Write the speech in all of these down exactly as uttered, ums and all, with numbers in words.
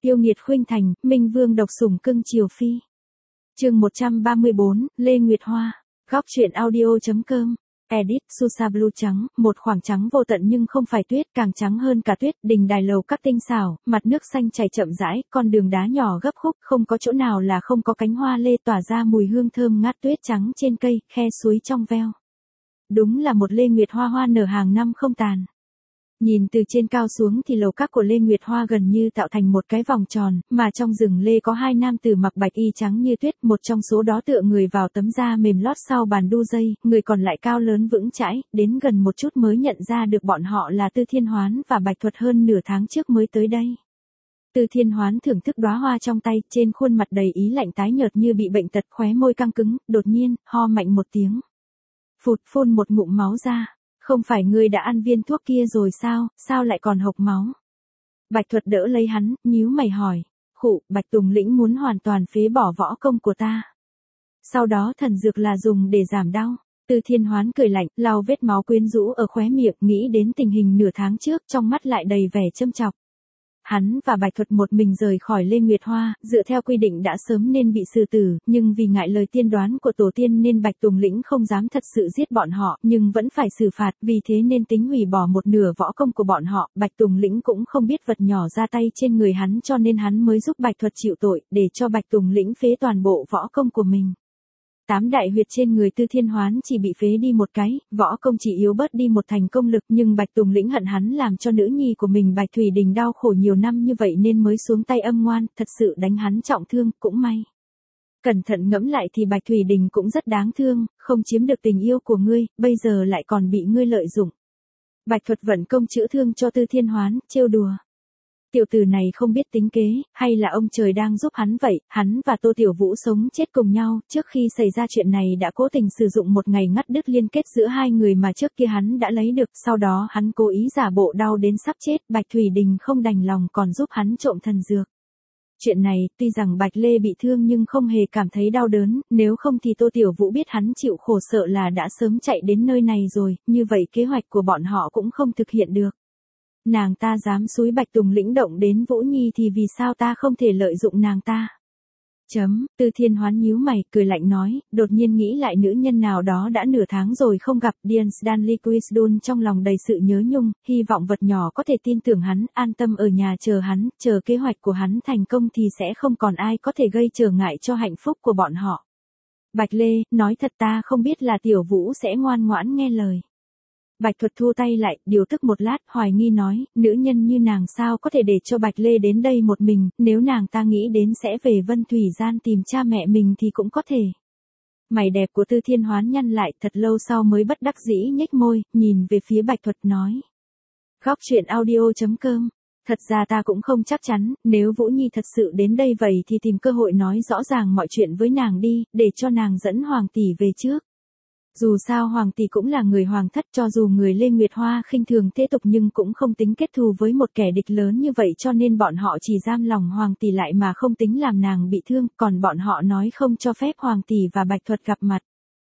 Yêu nghiệt khuynh thành, Minh Vương độc sủng cưng chiều phi. Chương một trăm ba mươi bốn, Lê Nguyệt Hoa. Góc truyện audio.com. Edit, Susa Blue trắng, một khoảng trắng vô tận nhưng không phải tuyết, càng trắng hơn cả tuyết, đình đài lầu các tinh xảo, mặt nước xanh chảy chậm rãi, con đường đá nhỏ gấp khúc, không có chỗ nào là không có cánh hoa lê tỏa ra mùi hương thơm ngát, tuyết trắng trên cây, khe suối trong veo. Đúng là một Lê Nguyệt Hoa hoa nở hàng năm không tàn. Nhìn từ trên cao xuống thì lầu các của Lê Nguyệt Hoa gần như tạo thành một cái vòng tròn, mà trong rừng lê có hai nam tử mặc bạch y trắng như tuyết, một trong số đó tựa người vào tấm da mềm lót sau bàn đu dây, người còn lại cao lớn vững chãi, đến gần một chút mới nhận ra được bọn họ là Tư Thiên Hoán và Bạch Thuật hơn nửa tháng trước mới tới đây. Tư Thiên Hoán thưởng thức đóa hoa trong tay, trên khuôn mặt đầy ý lạnh tái nhợt như bị bệnh tật, khóe môi căng cứng, đột nhiên, ho mạnh một tiếng. Phụt, phun một ngụm máu ra. Không phải ngươi đã ăn viên thuốc kia rồi sao, sao lại còn hộc máu? Bạch Thuật đỡ lấy hắn, nhíu mày hỏi. Khụ, Bạch Tùng Lĩnh muốn hoàn toàn phế bỏ võ công của ta. Sau đó thần dược là dùng để giảm đau. Tư Thiên Hoán cười lạnh, lau vết máu quyến rũ ở khóe miệng, nghĩ đến tình hình nửa tháng trước, trong mắt lại đầy vẻ châm chọc. Hắn và Bạch Thuật một mình rời khỏi Lê Nguyệt Hoa, dựa theo quy định đã sớm nên bị xử tử, nhưng vì ngại lời tiên đoán của tổ tiên nên Bạch Tùng Lĩnh không dám thật sự giết bọn họ, nhưng vẫn phải xử phạt, vì thế nên tính hủy bỏ một nửa võ công của bọn họ. Bạch Tùng Lĩnh cũng không biết vật nhỏ ra tay trên người hắn cho nên hắn mới giúp Bạch Thuật chịu tội, để cho Bạch Tùng Lĩnh phế toàn bộ võ công của mình. Tám đại huyệt trên người Tư Thiên Hoán chỉ bị phế đi một cái, võ công chỉ yếu bớt đi một thành công lực, nhưng Bạch Tùng Lĩnh hận hắn làm cho nữ nhi của mình Bạch Thủy Đình đau khổ nhiều năm như vậy nên mới xuống tay âm ngoan, thật sự đánh hắn trọng thương, cũng may. Cẩn thận ngẫm lại thì Bạch Thủy Đình cũng rất đáng thương, không chiếm được tình yêu của ngươi, bây giờ lại còn bị ngươi lợi dụng. Bạch Thuật vận công chữa thương cho Tư Thiên Hoán, trêu đùa. Tiểu tử này không biết tính kế, hay là ông trời đang giúp hắn vậy, hắn và Tô Tiểu Vũ sống chết cùng nhau, trước khi xảy ra chuyện này đã cố tình sử dụng một ngày ngắt đứt liên kết giữa hai người mà trước kia hắn đã lấy được, sau đó hắn cố ý giả bộ đau đến sắp chết, Bạch Thủy Đình không đành lòng còn giúp hắn trộm thần dược. Chuyện này, tuy rằng Bạch Lê bị thương nhưng không hề cảm thấy đau đớn, nếu không thì Tô Tiểu Vũ biết hắn chịu khổ sợ là đã sớm chạy đến nơi này rồi, như vậy kế hoạch của bọn họ cũng không thực hiện được. Nàng ta dám xúi Bạch Tùng Lĩnh động đến Vũ Nhi thì vì sao ta không thể lợi dụng nàng ta? Chấm, Tư Thiên Hoán nhíu mày, cười lạnh nói, đột nhiên nghĩ lại nữ nhân nào đó đã nửa tháng rồi không gặp, Dian Stanley Quisdon trong lòng đầy sự nhớ nhung, hy vọng vật nhỏ có thể tin tưởng hắn, an tâm ở nhà chờ hắn, chờ kế hoạch của hắn thành công thì sẽ không còn ai có thể gây trở ngại cho hạnh phúc của bọn họ. Bạch Lê, nói thật ta không biết là Tiểu Vũ sẽ ngoan ngoãn nghe lời. Bạch Thuật thu tay lại, điều tức một lát, hoài nghi nói, nữ nhân như nàng sao có thể để cho Bạch Lê đến đây một mình, nếu nàng ta nghĩ đến sẽ về Vân Thủy Gian tìm cha mẹ mình thì cũng có thể. Mày đẹp của Tư Thiên Hoán nhăn lại, thật lâu sau mới bất đắc dĩ nhếch môi, nhìn về phía Bạch Thuật nói. Góc truyện audio.com. Thật ra ta cũng không chắc chắn, nếu Vũ Nhi thật sự đến đây vậy thì tìm cơ hội nói rõ ràng mọi chuyện với nàng đi, để cho nàng dẫn Hoàng tỷ về trước. Dù sao Hoàng tỷ cũng là người hoàng thất, cho dù người Lê Nguyệt Hoa khinh thường thế tục nhưng cũng không tính kết thù với một kẻ địch lớn như vậy cho nên bọn họ chỉ giam lòng Hoàng tỷ lại mà không tính làm nàng bị thương, còn bọn họ nói không cho phép Hoàng tỷ và Bạch Thuật gặp mặt.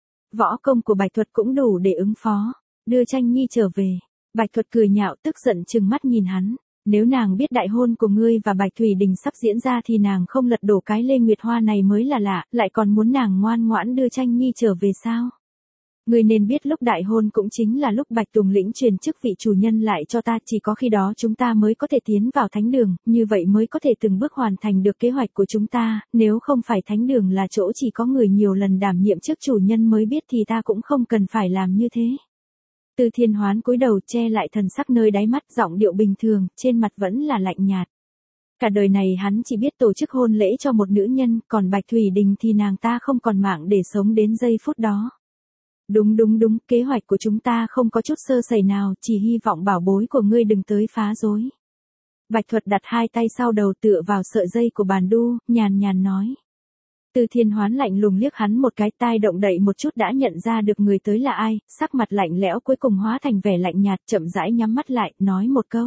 Võ công của Bạch Thuật cũng đủ để ứng phó, đưa Tranh Nhi trở về. Bạch Thuật cười nhạo tức giận trừng mắt nhìn hắn. Nếu nàng biết đại hôn của ngươi và Bạch Thủy Đình sắp diễn ra thì nàng không lật đổ cái Lê Nguyệt Hoa này mới là lạ, lại còn muốn nàng ngoan ngoãn đưa Tranh Nhi trở về sao? Ngươi nên biết lúc đại hôn cũng chính là lúc Bạch Tùng Lĩnh truyền chức vị chủ nhân lại cho ta, chỉ có khi đó chúng ta mới có thể tiến vào thánh đường, như vậy mới có thể từng bước hoàn thành được kế hoạch của chúng ta, nếu không phải thánh đường là chỗ chỉ có người nhiều lần đảm nhiệm chức chủ nhân mới biết thì ta cũng không cần phải làm như thế. Tư Thiên Hoán cúi đầu che lại thần sắc nơi đáy mắt, giọng điệu bình thường, trên mặt vẫn là lạnh nhạt. Cả đời này hắn chỉ biết tổ chức hôn lễ cho một nữ nhân, còn Bạch Thủy Đình thì nàng ta không còn mạng để sống đến giây phút đó. Đúng đúng đúng, kế hoạch của chúng ta không có chút sơ sẩy nào, chỉ hy vọng bảo bối của ngươi đừng tới phá rối. Bạch Thuật đặt hai tay sau đầu tựa vào sợi dây của bàn đu, nhàn nhàn nói. Tư Thiên Hoán lạnh lùng liếc hắn một cái, tai động đậy một chút đã nhận ra được người tới là ai, sắc mặt lạnh lẽo cuối cùng hóa thành vẻ lạnh nhạt, chậm rãi nhắm mắt lại, nói một câu.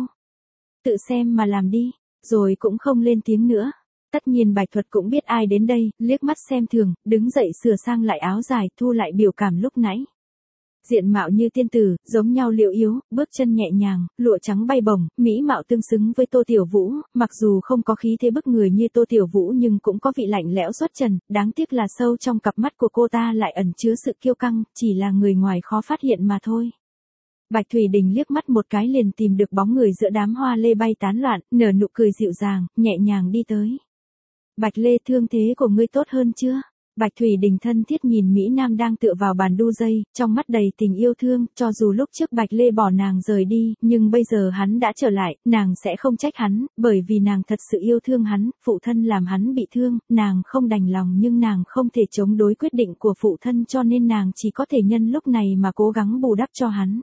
Tự xem mà làm đi, rồi cũng không lên tiếng nữa. Tất nhiên Bạch Thuật cũng biết ai đến đây, liếc mắt xem thường, đứng dậy sửa sang lại áo dài, thu lại biểu cảm lúc nãy. Diện mạo như tiên tử, giống nhau liễu yếu, bước chân nhẹ nhàng, lụa trắng bay bổng, mỹ mạo tương xứng với Tô Tiểu Vũ, mặc dù không có khí thế bức người như Tô Tiểu Vũ nhưng cũng có vị lạnh lẽo xuất trần, đáng tiếc là sâu trong cặp mắt của cô ta lại ẩn chứa sự kiêu căng, chỉ là người ngoài khó phát hiện mà thôi. Bạch Thủy Đình liếc mắt một cái liền tìm được bóng người giữa đám hoa lê bay tán loạn, nở nụ cười dịu dàng, nhẹ nhàng đi tới. Bạch Lê, thương thế của ngươi tốt hơn chưa? Bạch Thủy Đình thân thiết nhìn Mỹ Nam đang tựa vào bàn đu dây, trong mắt đầy tình yêu thương, cho dù lúc trước Bạch Lê bỏ nàng rời đi, nhưng bây giờ hắn đã trở lại, nàng sẽ không trách hắn, bởi vì nàng thật sự yêu thương hắn, phụ thân làm hắn bị thương, nàng không đành lòng nhưng nàng không thể chống đối quyết định của phụ thân cho nên nàng chỉ có thể nhân lúc này mà cố gắng bù đắp cho hắn.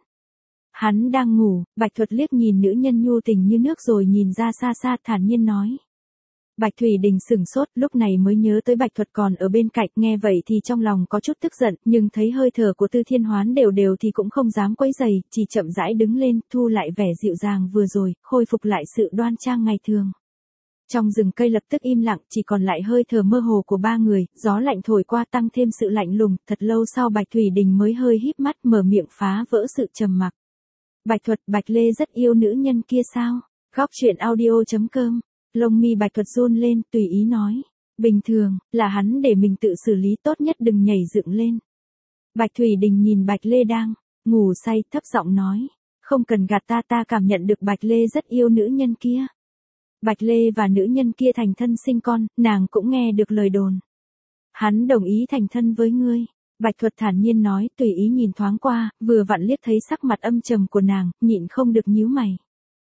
Hắn đang ngủ, Bạch Thuật liếc nhìn nữ nhân nhu tình như nước rồi nhìn ra xa xa thản nhiên nói. Bạch Thủy Đình sửng sốt, lúc này mới nhớ tới Bạch Thuật còn ở bên cạnh, nghe vậy thì trong lòng có chút tức giận, nhưng thấy hơi thở của Tư Thiên Hoán đều đều thì cũng không dám quấy giày, chỉ chậm rãi đứng lên, thu lại vẻ dịu dàng vừa rồi, khôi phục lại sự đoan trang ngày thường. Trong rừng cây lập tức im lặng, chỉ còn lại hơi thở mơ hồ của ba người, gió lạnh thổi qua tăng thêm sự lạnh lùng, thật lâu sau Bạch Thủy Đình mới hơi híp mắt mở miệng phá vỡ sự trầm mặc. Bạch Thuật, Bạch Lê rất yêu nữ nhân kia sao? Góc truyện audio chấm com. Lông mi Bạch Thuật run lên, tùy ý nói. Bình thường, là hắn để mình tự xử lý, tốt nhất đừng nhảy dựng lên. Bạch Thủy Đình nhìn Bạch Lê đang ngủ say, thấp giọng nói. Không cần gạt ta, ta cảm nhận được Bạch Lê rất yêu nữ nhân kia. Bạch Lê và nữ nhân kia thành thân sinh con, nàng cũng nghe được lời đồn. Hắn đồng ý thành thân với ngươi. Bạch Thuật thản nhiên nói, tùy ý nhìn thoáng qua, vừa vặn liếc thấy sắc mặt âm trầm của nàng, nhịn không được nhíu mày.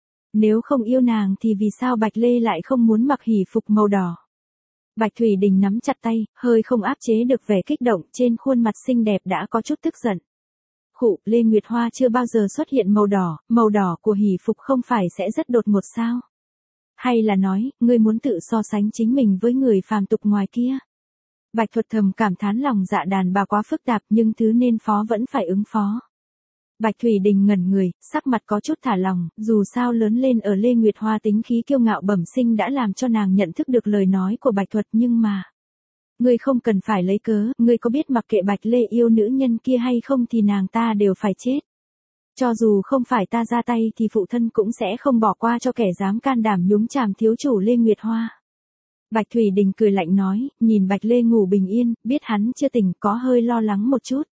Nếu không yêu nàng thì vì sao Bạch Lê lại không muốn mặc hỷ phục màu đỏ? Bạch Thủy Đình nắm chặt tay, hơi không áp chế được vẻ kích động, trên khuôn mặt xinh đẹp đã có chút tức giận. Khụ, Lê Nguyệt Hoa chưa bao giờ xuất hiện màu đỏ, màu đỏ của hỷ phục không phải sẽ rất đột ngột sao? Hay là nói, ngươi muốn tự so sánh chính mình với người phàm tục ngoài kia? Bạch Thuật thầm cảm thán lòng dạ đàn bà quá phức tạp nhưng thứ nên phó vẫn phải ứng phó. Bạch Thủy Đình ngẩn người, sắc mặt có chút thả lòng, dù sao lớn lên ở Lê Nguyệt Hoa tính khí kiêu ngạo bẩm sinh đã làm cho nàng nhận thức được lời nói của Bạch Thuật nhưng mà. Ngươi không cần phải lấy cớ, ngươi có biết mặc kệ Bạch Lê yêu nữ nhân kia hay không thì nàng ta đều phải chết. Cho dù không phải ta ra tay thì phụ thân cũng sẽ không bỏ qua cho kẻ dám can đảm nhúng chàm thiếu chủ Lê Nguyệt Hoa. Bạch Thủy Đình cười lạnh nói, nhìn Bạch Lê ngủ bình yên, biết hắn chưa tỉnh có hơi lo lắng một chút.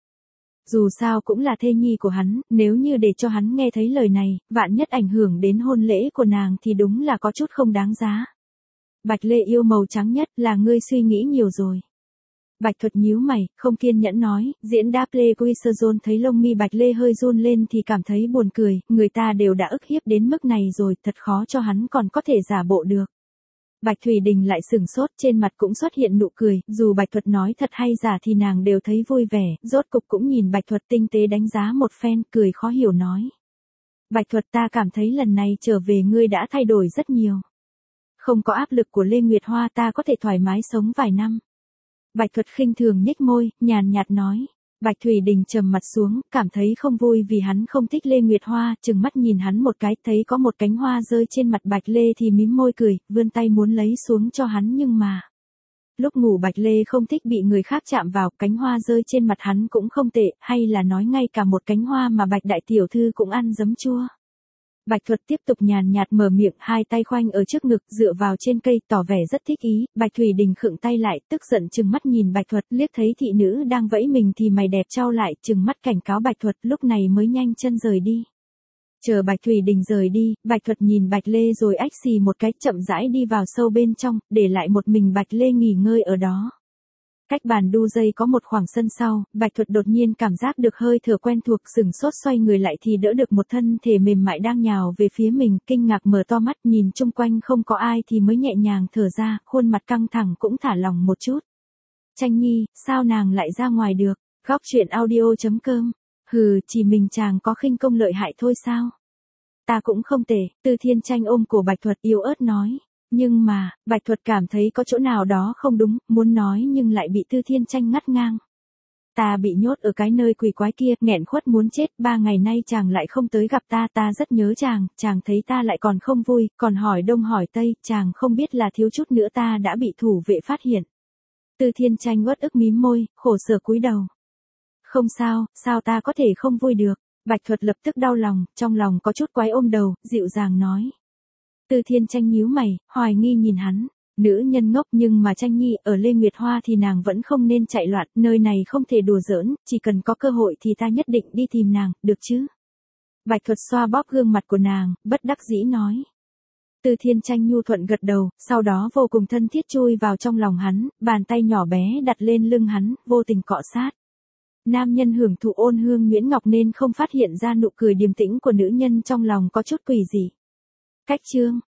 Dù sao cũng là thê nhi của hắn, nếu như để cho hắn nghe thấy lời này, vạn nhất ảnh hưởng đến hôn lễ của nàng thì đúng là có chút không đáng giá. Bạch Lê yêu màu trắng nhất, là ngươi suy nghĩ nhiều rồi. Bạch Thuật nhíu mày, không kiên nhẫn nói, diễn đáp Lê Quisozon thấy lông mi Bạch Lê hơi run lên thì cảm thấy buồn cười, người ta đều đã ức hiếp đến mức này rồi, thật khó cho hắn còn có thể giả bộ được. Bạch Thủy Đình lại sửng sốt, trên mặt cũng xuất hiện nụ cười, dù Bạch Thuật nói thật hay giả thì nàng đều thấy vui vẻ, rốt cục cũng nhìn Bạch Thuật tinh tế đánh giá một phen, cười khó hiểu nói. Bạch Thuật, ta cảm thấy lần này trở về ngươi đã thay đổi rất nhiều. Không có áp lực của Lê Nguyệt Hoa ta có thể thoải mái sống vài năm. Bạch Thuật khinh thường nhếch môi, nhàn nhạt nói. Bạch Thủy Đình trầm mặt xuống, cảm thấy không vui vì hắn không thích Lê Nguyệt Hoa, chừng mắt nhìn hắn một cái, thấy có một cánh hoa rơi trên mặt Bạch Lê thì mím môi cười, vươn tay muốn lấy xuống cho hắn nhưng mà. Lúc ngủ Bạch Lê không thích bị người khác chạm vào, cánh hoa rơi trên mặt hắn cũng không tệ, hay là nói ngay cả một cánh hoa mà Bạch Đại Tiểu Thư cũng ăn giấm chua. Bạch Thuật tiếp tục nhàn nhạt mở miệng, hai tay khoanh ở trước ngực, dựa vào trên cây, tỏ vẻ rất thích ý. Bạch Thủy Đình khựng tay lại, tức giận trừng mắt nhìn Bạch Thuật, liếc thấy thị nữ đang vẫy mình thì mày đẹp trao lại, trừng mắt cảnh cáo Bạch Thuật, lúc này mới nhanh chân rời đi. Chờ Bạch Thủy Đình rời đi, Bạch Thuật nhìn Bạch Lê rồi ách xì một cái, chậm rãi đi vào sâu bên trong, để lại một mình Bạch Lê nghỉ ngơi ở đó. Cách bàn đu dây có một khoảng sân sau, Bạch Thuật đột nhiên cảm giác được hơi thở quen thuộc, sừng sốt xoay người lại thì đỡ được một thân thể mềm mại đang nhào về phía mình, kinh ngạc mở to mắt nhìn chung quanh không có ai thì mới nhẹ nhàng thở ra, khuôn mặt căng thẳng cũng thả lỏng một chút. Tranh Nhi, sao nàng lại ra ngoài được? Góc truyện audio chấm com. Hừ, chỉ mình chàng có khinh công lợi hại thôi sao? Ta cũng không tệ, Tư Thiên Tranh ôm cổ Bạch Thuật yếu ớt nói. Nhưng mà, Bạch Thuật cảm thấy có chỗ nào đó không đúng, muốn nói nhưng lại bị Tư Thiên Tranh ngắt ngang. Ta bị nhốt ở cái nơi quỷ quái kia, nghẹn khuất muốn chết, ba ngày nay chàng lại không tới gặp ta, ta rất nhớ chàng, chàng thấy ta lại còn không vui, còn hỏi đông hỏi tây, chàng không biết là thiếu chút nữa ta đã bị thủ vệ phát hiện. Tư Thiên Tranh uất ức mím môi, khổ sở cúi đầu. Không sao, sao ta có thể không vui được. Bạch Thuật lập tức đau lòng, trong lòng có chút quái ôm đầu, dịu dàng nói. Từ Thiên Tranh nhíu mày, hoài nghi nhìn hắn. Nữ nhân ngốc nhưng mà Tranh Nhi ở Lê Nguyệt Hoa thì nàng vẫn không nên chạy loạn, nơi này không thể đùa giỡn, chỉ cần có cơ hội thì ta nhất định đi tìm nàng, được chứ? Bạch Thuật xoa bóp gương mặt của nàng, bất đắc dĩ nói. Từ Thiên Tranh nhu thuận gật đầu, sau đó vô cùng thân thiết chui vào trong lòng hắn, bàn tay nhỏ bé đặt lên lưng hắn, vô tình cọ sát. Nam nhân hưởng thụ ôn hương Nguyễn Ngọc nên không phát hiện ra nụ cười điềm tĩnh của nữ nhân trong lòng có chút quỷ dị. Cách chương